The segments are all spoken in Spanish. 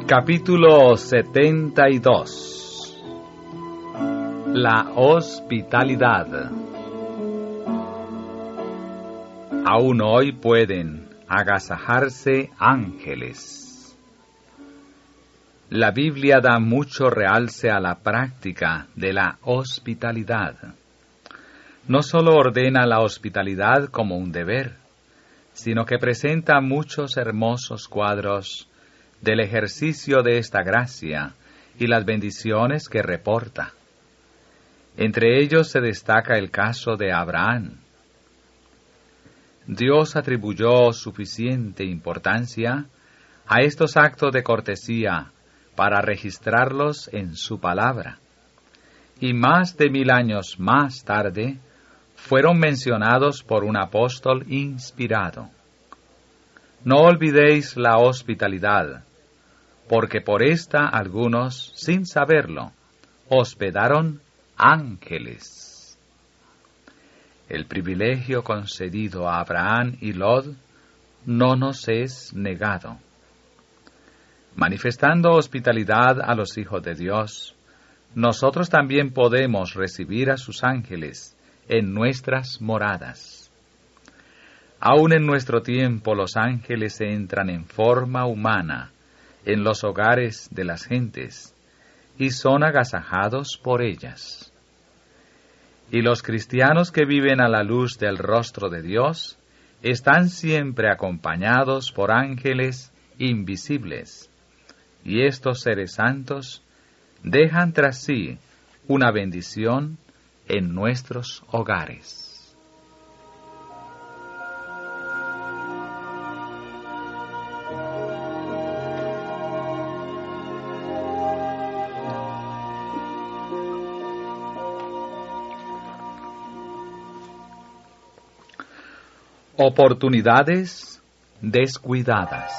Capítulo 72. La hospitalidad. Aún hoy pueden agasajarse ángeles. La Biblia da mucho realce a la práctica de la hospitalidad. No solo ordena la hospitalidad como un deber, sino que presenta muchos hermosos cuadros del ejercicio de esta gracia y las bendiciones que reporta. Entre ellos se destaca el caso de Abraham. Dios atribuyó suficiente importancia a estos actos de cortesía para registrarlos en su palabra, y más de 1000 años más tarde fueron mencionados por un apóstol inspirado. No olvidéis la hospitalidad, porque por esta algunos, sin saberlo, hospedaron ángeles. El privilegio concedido a Abraham y Lot no nos es negado. Manifestando hospitalidad a los hijos de Dios, nosotros también podemos recibir a sus ángeles en nuestras moradas. Aún en nuestro tiempo los ángeles entran en forma humana en los hogares de las gentes, y son agasajados por ellas. Y los cristianos que viven a la luz del rostro de Dios, están siempre acompañados por ángeles invisibles, y estos seres santos dejan tras sí una bendición en nuestros hogares. Oportunidades descuidadas.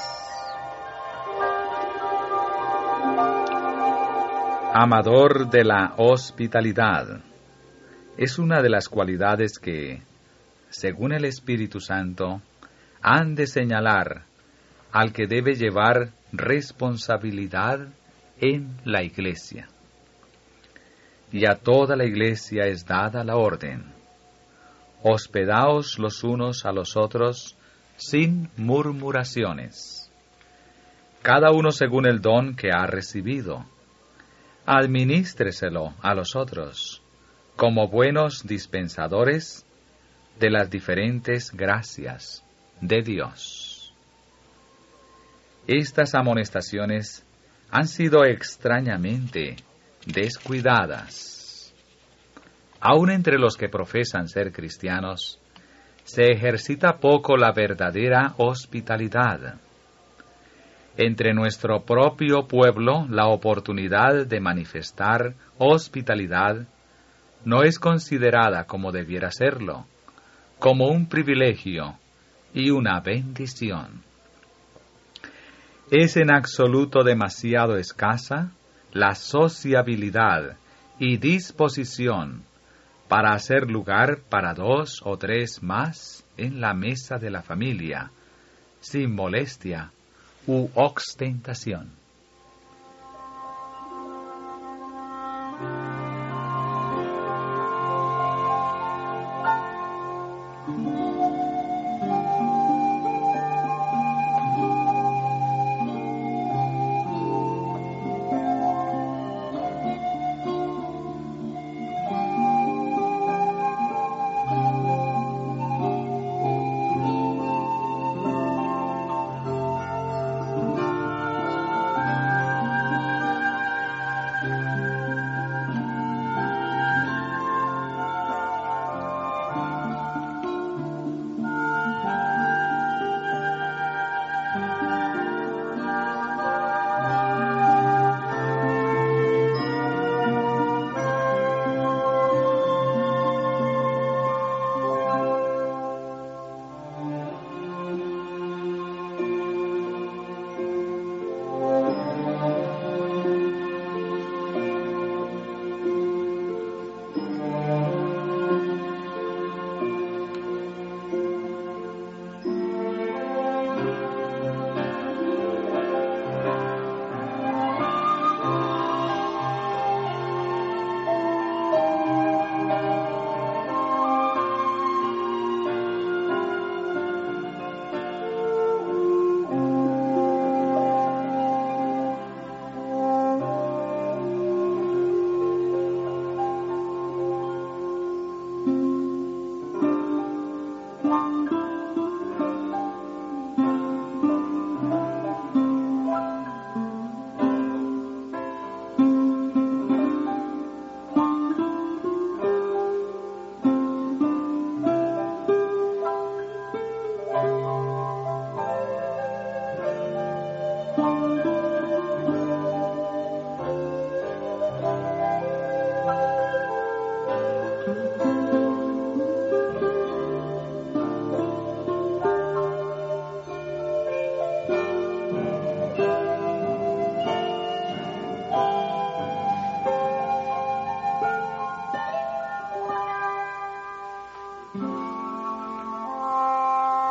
Amador de la hospitalidad es una de las cualidades que, según el Espíritu Santo, han de señalar al que debe llevar responsabilidad en la Iglesia. Y a toda la Iglesia es dada la orden: hospedaos los unos a los otros sin murmuraciones, cada uno según el don que ha recibido. Administreselo a los otros, como buenos dispensadores de las diferentes gracias de Dios. Estas amonestaciones han sido extrañamente descuidadas. Aún entre los que profesan ser cristianos, se ejercita poco la verdadera hospitalidad. Entre nuestro propio pueblo, la oportunidad de manifestar hospitalidad no es considerada como debiera serlo, como un privilegio y una bendición. Es en absoluto demasiado escasa la sociabilidad y disposición para hacer lugar para 2 o 3 más en la mesa de la familia, sin molestia u ostentación.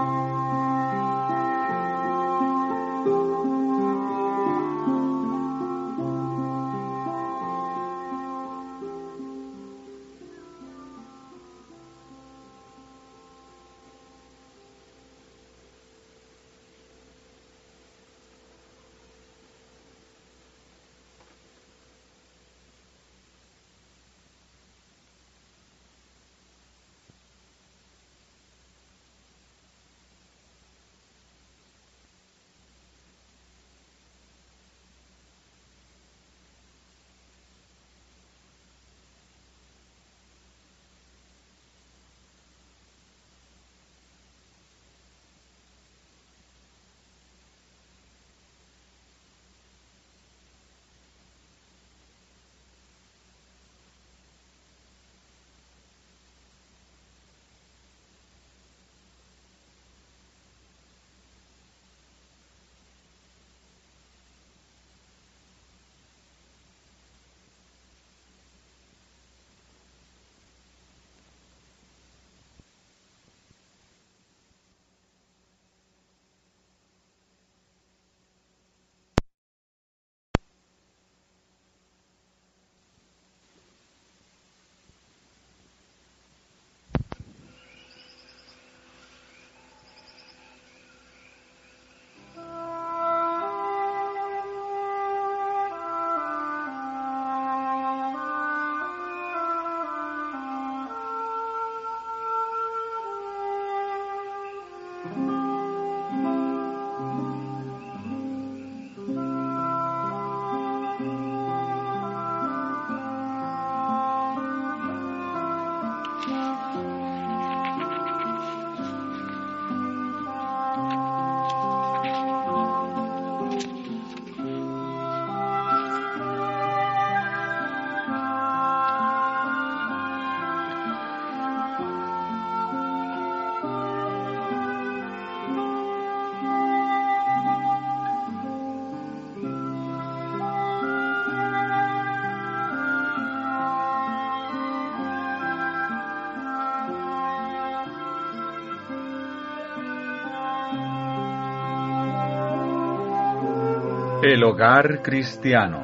El hogar cristiano.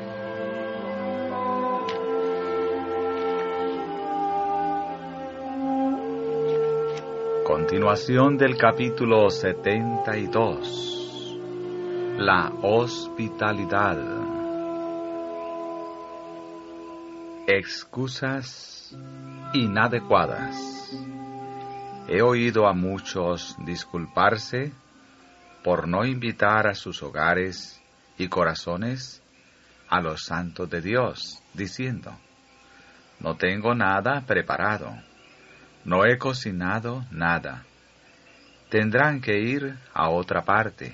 Continuación del capítulo 72. La hospitalidad. Excusas inadecuadas. He oído a muchos disculparse por no invitar a sus hogares y corazones a los santos de Dios, diciendo: no tengo nada preparado, no he cocinado nada, tendrán que ir a otra parte.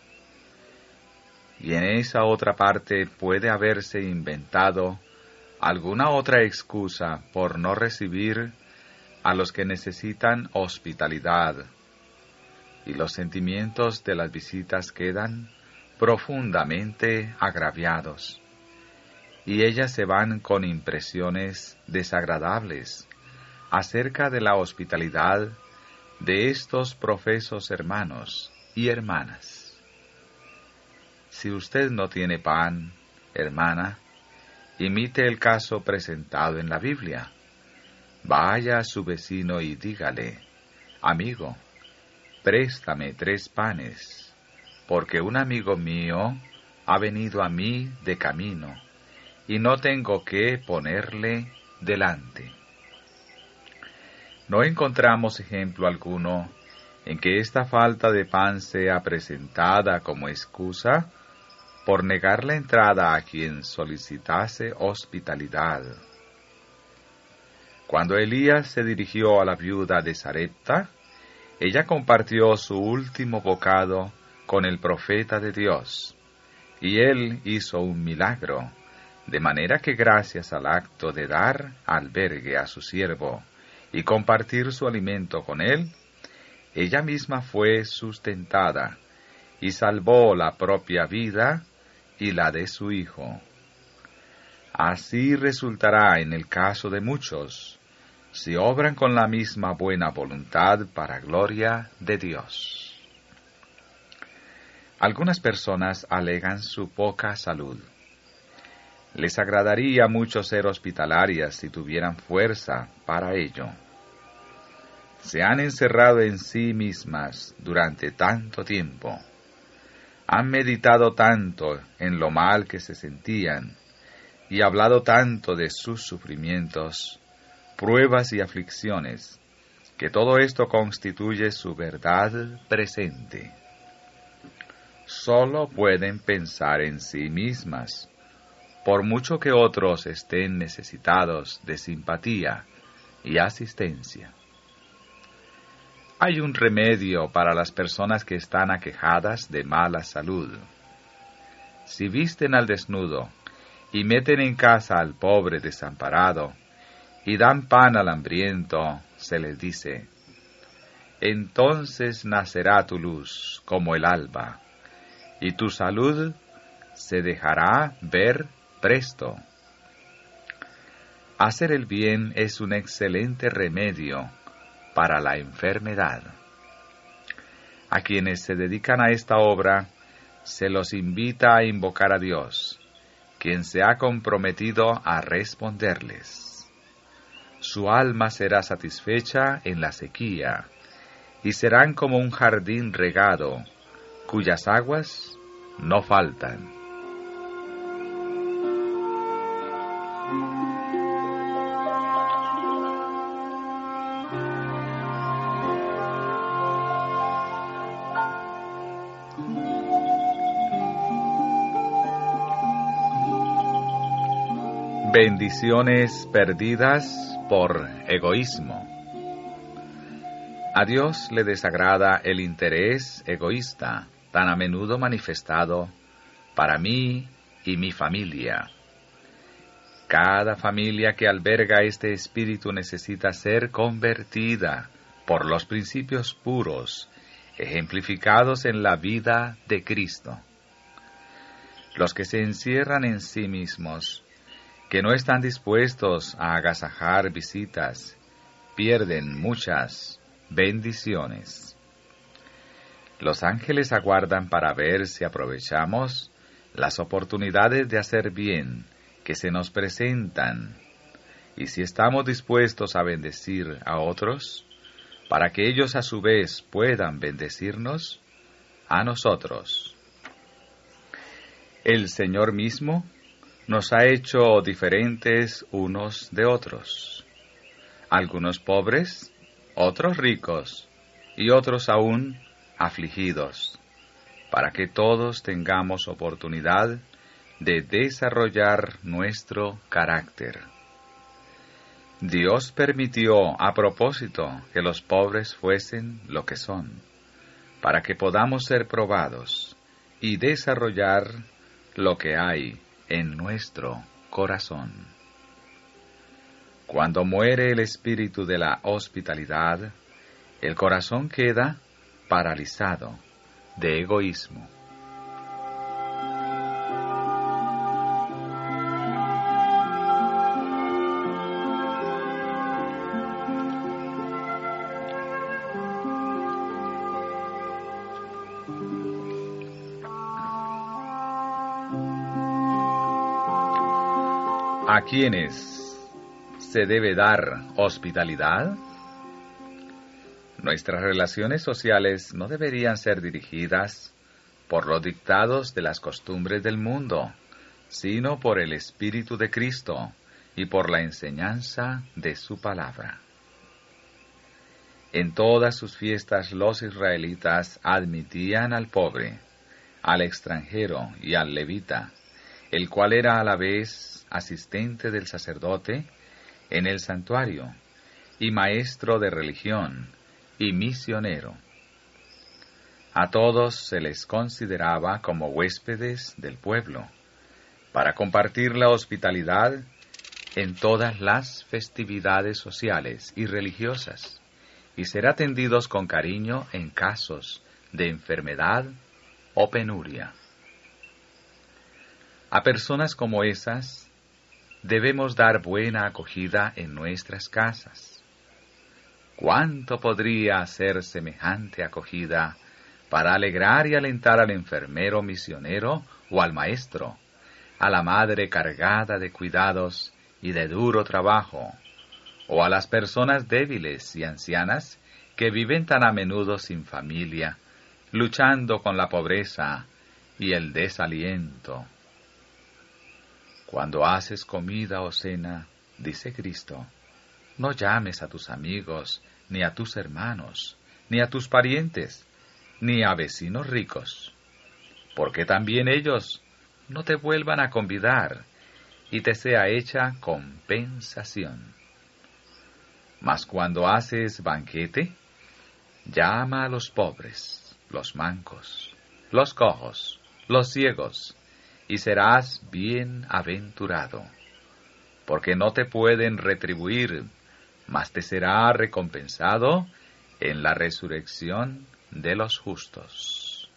Y en esa otra parte puede haberse inventado alguna otra excusa por no recibir a los que necesitan hospitalidad, y los sentimientos de las visitas quedan profundamente agraviados, y ellas se van con impresiones desagradables acerca de la hospitalidad de estos profesos hermanos y hermanas. Si usted no tiene pan, hermana, imite el caso presentado en la Biblia. Vaya a su vecino y dígale: amigo, préstame 3 panes, porque un amigo mío ha venido a mí de camino, y no tengo qué ponerle delante. No encontramos ejemplo alguno en que esta falta de pan sea presentada como excusa por negar la entrada a quien solicitase hospitalidad. Cuando Elías se dirigió a la viuda de Sarepta, ella compartió su último bocado con el profeta de Dios, y él hizo un milagro, de manera que gracias al acto de dar albergue a su siervo y compartir su alimento con él, ella misma fue sustentada y salvó la propia vida y la de su hijo. Así resultará en el caso de muchos, si obran con la misma buena voluntad para gloria de Dios. Algunas personas alegan su poca salud. Les agradaría mucho ser hospitalarias si tuvieran fuerza para ello. Se han encerrado en sí mismas durante tanto tiempo. Han meditado tanto en lo mal que se sentían y hablado tanto de sus sufrimientos, pruebas y aflicciones, que todo esto constituye su verdad presente. Solo pueden pensar en sí mismas, por mucho que otros estén necesitados de simpatía y asistencia. Hay un remedio para las personas que están aquejadas de mala salud. Si visten al desnudo y meten en casa al pobre desamparado, y dan pan al hambriento, se les dice: entonces nacerá tu luz como el alba, y tu salud se dejará ver presto. Hacer el bien es un excelente remedio para la enfermedad. A quienes se dedican a esta obra, se los invita a invocar a Dios, quien se ha comprometido a responderles. Su alma será satisfecha en la sequía, y serán como un jardín regado, cuyas aguas no faltan. Bendiciones perdidas por egoísmo. A Dios le desagrada el interés egoísta, tan a menudo manifestado para mí y mi familia. Cada familia que alberga este espíritu necesita ser convertida por los principios puros, ejemplificados en la vida de Cristo. Los que se encierran en sí mismos, que no están dispuestos a agasajar visitas, pierden muchas bendiciones. Los ángeles aguardan para ver si aprovechamos las oportunidades de hacer bien que se nos presentan, y si estamos dispuestos a bendecir a otros, para que ellos a su vez puedan bendecirnos a nosotros. El Señor mismo nos ha hecho diferentes unos de otros, algunos pobres, otros ricos, y otros aún afligidos, para que todos tengamos oportunidad de desarrollar nuestro carácter. Dios permitió a propósito que los pobres fuesen lo que son, para que podamos ser probados y desarrollar lo que hay en nuestro corazón. Cuando muere el espíritu de la hospitalidad, el corazón queda paralizado de egoísmo. ¿A quiénes se debe dar hospitalidad? Nuestras relaciones sociales no deberían ser dirigidas por los dictados de las costumbres del mundo, sino por el Espíritu de Cristo y por la enseñanza de su palabra. En todas sus fiestas los israelitas admitían al pobre, al extranjero y al levita, el cual era a la vez asistente del sacerdote en el santuario, y maestro de religión, y misionero. A todos se les consideraba como huéspedes del pueblo, para compartir la hospitalidad en todas las festividades sociales y religiosas, y ser atendidos con cariño en casos de enfermedad o penuria. A personas como esas debemos dar buena acogida en nuestras casas, ¿Cuánto podría ser semejante acogida para alegrar y alentar al enfermero misionero o al maestro, a la madre cargada de cuidados y de duro trabajo, o a las personas débiles y ancianas que viven tan a menudo sin familia, luchando con la pobreza y el desaliento? Cuando haces comida o cena, dice Cristo, no llames a tus amigos, ni a tus hermanos, ni a tus parientes, ni a vecinos ricos, porque también ellos no te vuelvan a convidar y te sea hecha compensación. Mas cuando haces banquete, llama a los pobres, los mancos, los cojos, los ciegos, y serás bienaventurado, porque no te pueden retribuir, mas te será recompensado en la resurrección de los justos.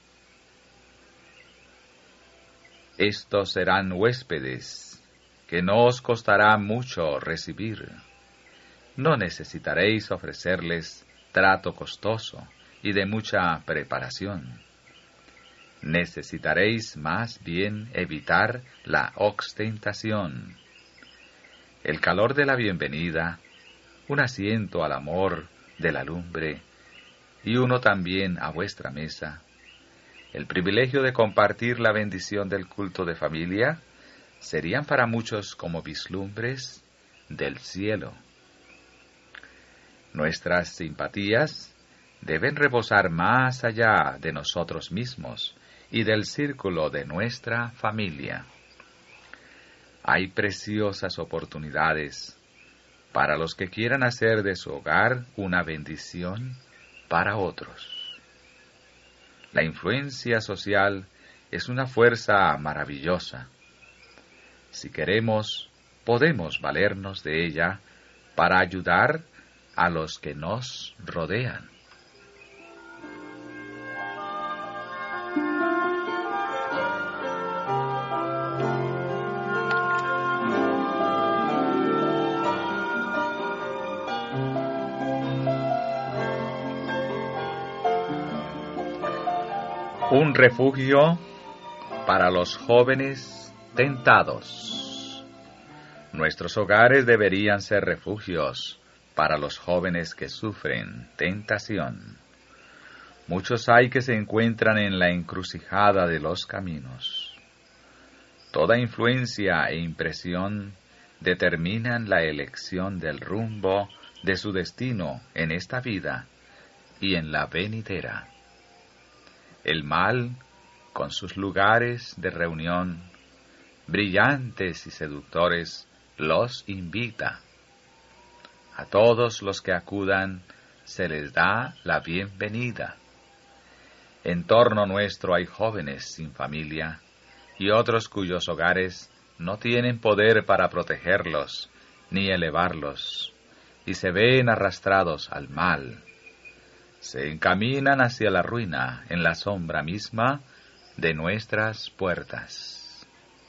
Estos serán huéspedes, que no os costará mucho recibir. No necesitaréis ofrecerles trato costoso y de mucha preparación. Necesitaréis más bien evitar la ostentación, el calor de la bienvenida, un asiento al amor de la lumbre y uno también a vuestra mesa, el privilegio de compartir la bendición del culto de familia, serían para muchos como vislumbres del cielo. Nuestras simpatías deben rebosar más allá de nosotros mismos y del círculo de nuestra familia. Hay preciosas oportunidades para los que quieran hacer de su hogar una bendición para otros. La influencia social es una fuerza maravillosa. Si queremos, podemos valernos de ella para ayudar a los que nos rodean. Un refugio para los jóvenes tentados. Nuestros hogares deberían ser refugios para los jóvenes que sufren tentación. Muchos hay que se encuentran en la encrucijada de los caminos. Toda influencia e impresión determinan la elección del rumbo de su destino en esta vida y en la venidera. El mal, con sus lugares de reunión, brillantes y seductores, los invita. A todos los que acudan se les da la bienvenida. En torno nuestro hay jóvenes sin familia y otros cuyos hogares no tienen poder para protegerlos ni elevarlos, y se ven arrastrados al mal. Se encaminan hacia la ruina en la sombra misma de nuestras puertas.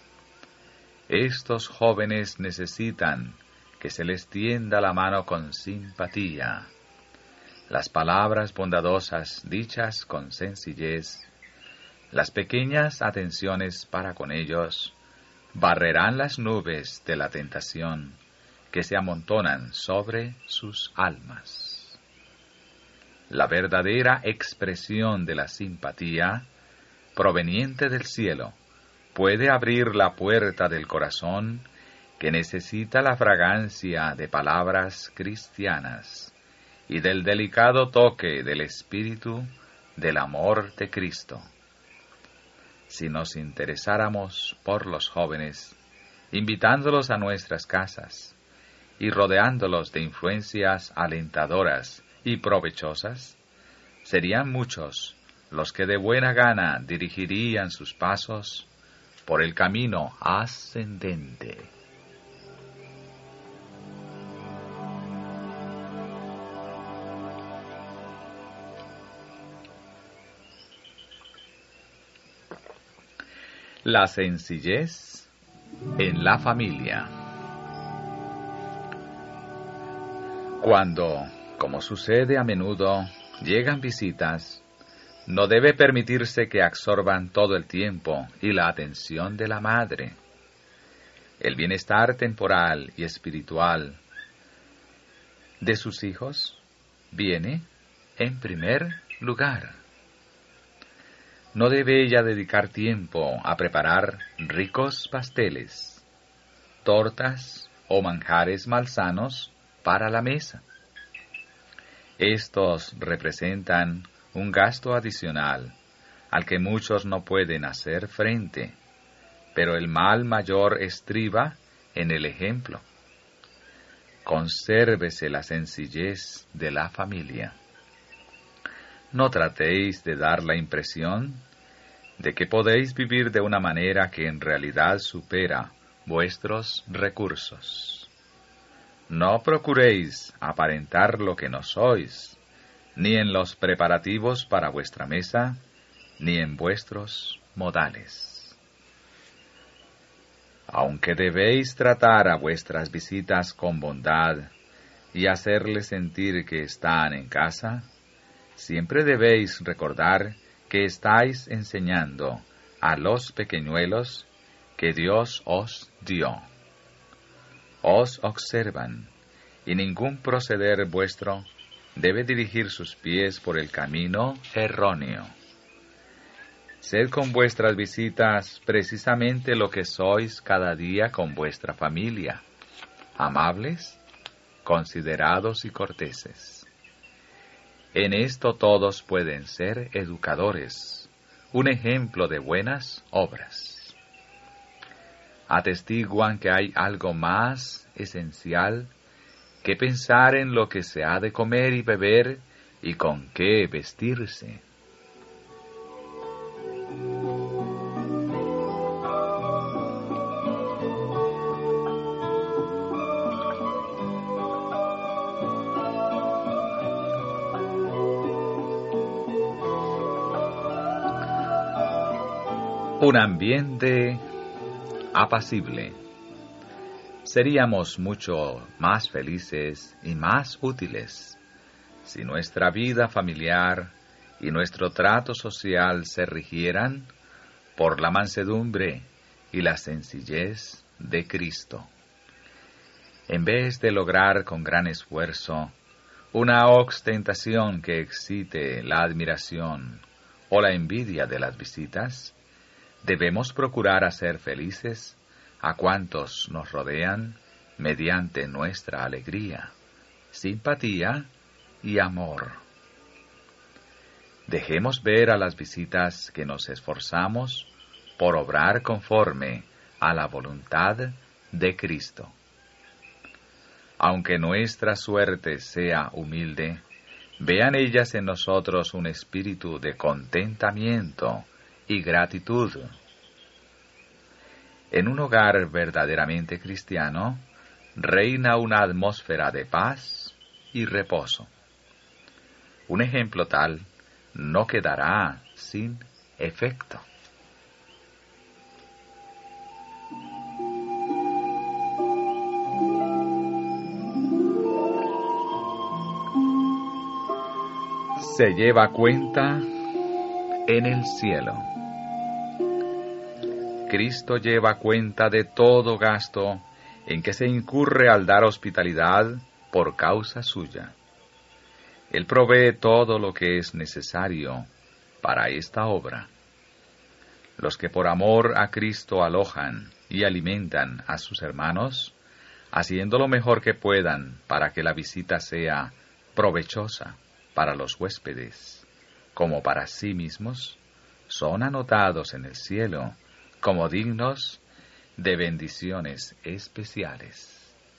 Estos jóvenes necesitan que se les tienda la mano con simpatía. Las palabras bondadosas dichas con sencillez, las pequeñas atenciones para con ellos, barrerán las nubes de la tentación que se amontonan sobre sus almas. La verdadera expresión de la simpatía, proveniente del cielo, puede abrir la puerta del corazón que necesita la fragancia de palabras cristianas y del delicado toque del espíritu del amor de Cristo. Si nos interesáramos por los jóvenes, invitándolos a nuestras casas y rodeándolos de influencias alentadoras y provechosas, serían muchos los que de buena gana dirigirían sus pasos por el camino ascendente. La sencillez en la familia. Cuando Como sucede a menudo, llegan visitas. No debe permitirse que absorban todo el tiempo y la atención de la madre. El bienestar temporal y espiritual de sus hijos viene en primer lugar. No debe ella dedicar tiempo a preparar ricos pasteles, tortas o manjares malsanos para la mesa. Estos representan un gasto adicional al que muchos no pueden hacer frente, pero el mal mayor estriba en el ejemplo. Consérvese la sencillez de la familia. No tratéis de dar la impresión de que podéis vivir de una manera que en realidad supera vuestros recursos. No procuréis aparentar lo que no sois, ni en los preparativos para vuestra mesa, ni en vuestros modales. Aunque debéis tratar a vuestras visitas con bondad y hacerles sentir que están en casa, siempre debéis recordar que estáis enseñando a los pequeñuelos que Dios os dio. Os observan, y ningún proceder vuestro debe dirigir sus pies por el camino erróneo. Sed con vuestras visitas precisamente lo que sois cada día con vuestra familia, amables, considerados y corteses. En esto todos pueden ser educadores, un ejemplo de buenas obras. Atestiguan que hay algo más esencial que pensar en lo que se ha de comer y beber y con qué vestirse. Un ambiente apacible. Seríamos mucho más felices y más útiles si nuestra vida familiar y nuestro trato social se rigieran por la mansedumbre y la sencillez de Cristo. En vez de lograr con gran esfuerzo una ostentación que excite la admiración o la envidia de las visitas, debemos procurar hacer felices a cuantos nos rodean mediante nuestra alegría, simpatía y amor. Dejemos ver a las visitas que nos esforzamos por obrar conforme a la voluntad de Cristo. Aunque nuestra suerte sea humilde, vean ellas en nosotros un espíritu de contentamiento y gratitud. En un hogar verdaderamente cristiano, reina una atmósfera de paz y reposo. Un ejemplo tal no quedará sin efecto. Se lleva cuenta en el cielo. Cristo lleva cuenta de todo gasto en que se incurre al dar hospitalidad por causa suya. Él provee todo lo que es necesario para esta obra. Los que por amor a Cristo alojan y alimentan a sus hermanos, haciendo lo mejor que puedan para que la visita sea provechosa para los huéspedes, como para sí mismos, son anotados en el cielo como dignos de bendiciones especiales.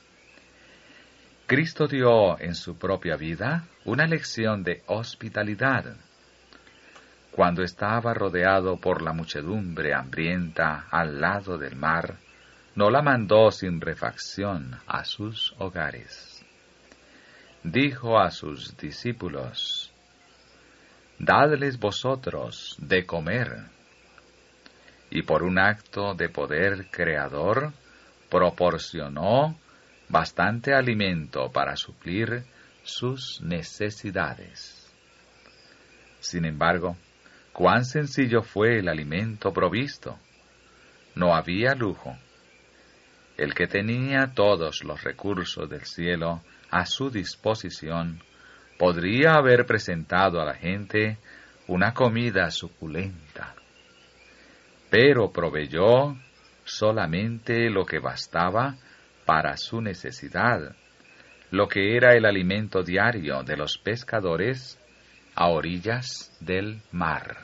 Cristo dio en su propia vida una lección de hospitalidad. Cuando estaba rodeado por la muchedumbre hambrienta al lado del mar, no la mandó sin refacción a sus hogares. Dijo a sus discípulos: «Dadles vosotros de comer». Y por un acto de poder creador, proporcionó bastante alimento para suplir sus necesidades. Sin embargo, cuán sencillo fue el alimento provisto. No había lujo. El que tenía todos los recursos del cielo a su disposición podría haber presentado a la gente una comida suculenta, pero proveyó solamente lo que bastaba para su necesidad, lo que era el alimento diario de los pescadores a orillas del mar.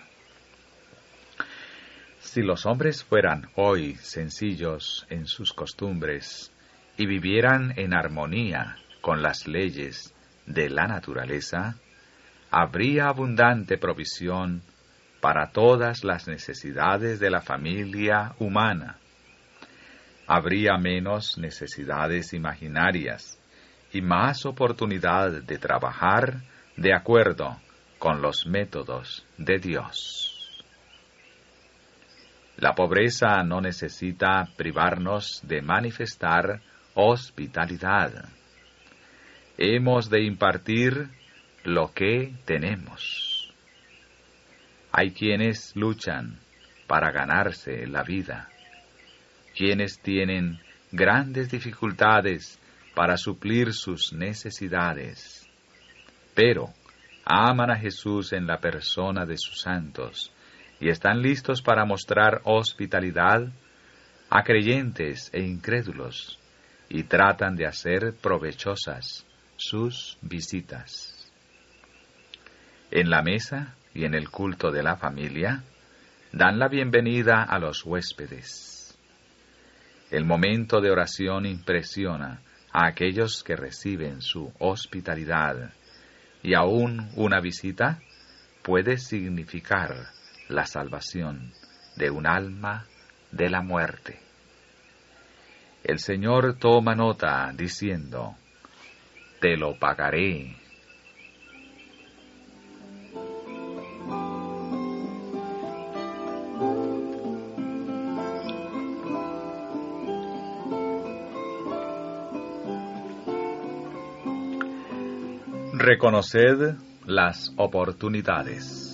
Si los hombres fueran hoy sencillos en sus costumbres y vivieran en armonía con las leyes de la naturaleza, habría abundante provisión para todas las necesidades de la familia humana. Habría menos necesidades imaginarias y más oportunidad de trabajar de acuerdo con los métodos de Dios. La pobreza no necesita privarnos de manifestar hospitalidad. Hemos de impartir lo que tenemos. Hay quienes luchan para ganarse la vida, quienes tienen grandes dificultades para suplir sus necesidades, pero aman a Jesús en la persona de sus santos y están listos para mostrar hospitalidad a creyentes e incrédulos y tratan de hacer provechosas sus visitas. En la mesa y en el culto de la familia dan la bienvenida a los huéspedes. El momento de oración impresiona a aquellos que reciben su hospitalidad, y aún una visita puede significar la salvación de un alma de la muerte. El Señor toma nota diciendo: te lo pagaré. Reconoced las oportunidades.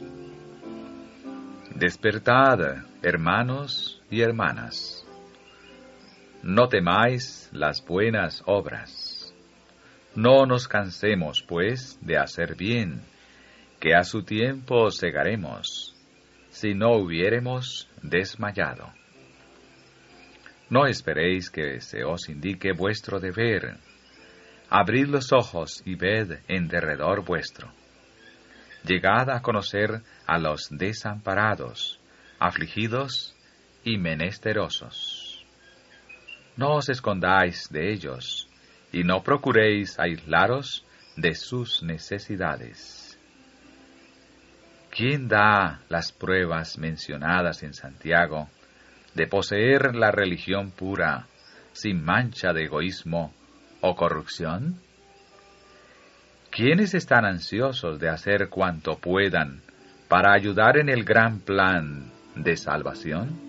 Despertad, hermanos y hermanas. No temáis las buenas obras. No nos cansemos, pues, de hacer bien, que a su tiempo segaremos, si no hubiéremos desmayado. No esperéis que se os indique vuestro deber. Abrid los ojos y ved en derredor vuestro. Llegad a conocer a los desamparados, afligidos y menesterosos. No os escondáis de ellos, y no procuréis aislaros de sus necesidades. ¿Quién da las pruebas mencionadas en Santiago de poseer la religión pura, sin mancha de egoísmo o corrupción? ¿Quiénes están ansiosos de hacer cuanto puedan para ayudar en el gran plan de salvación?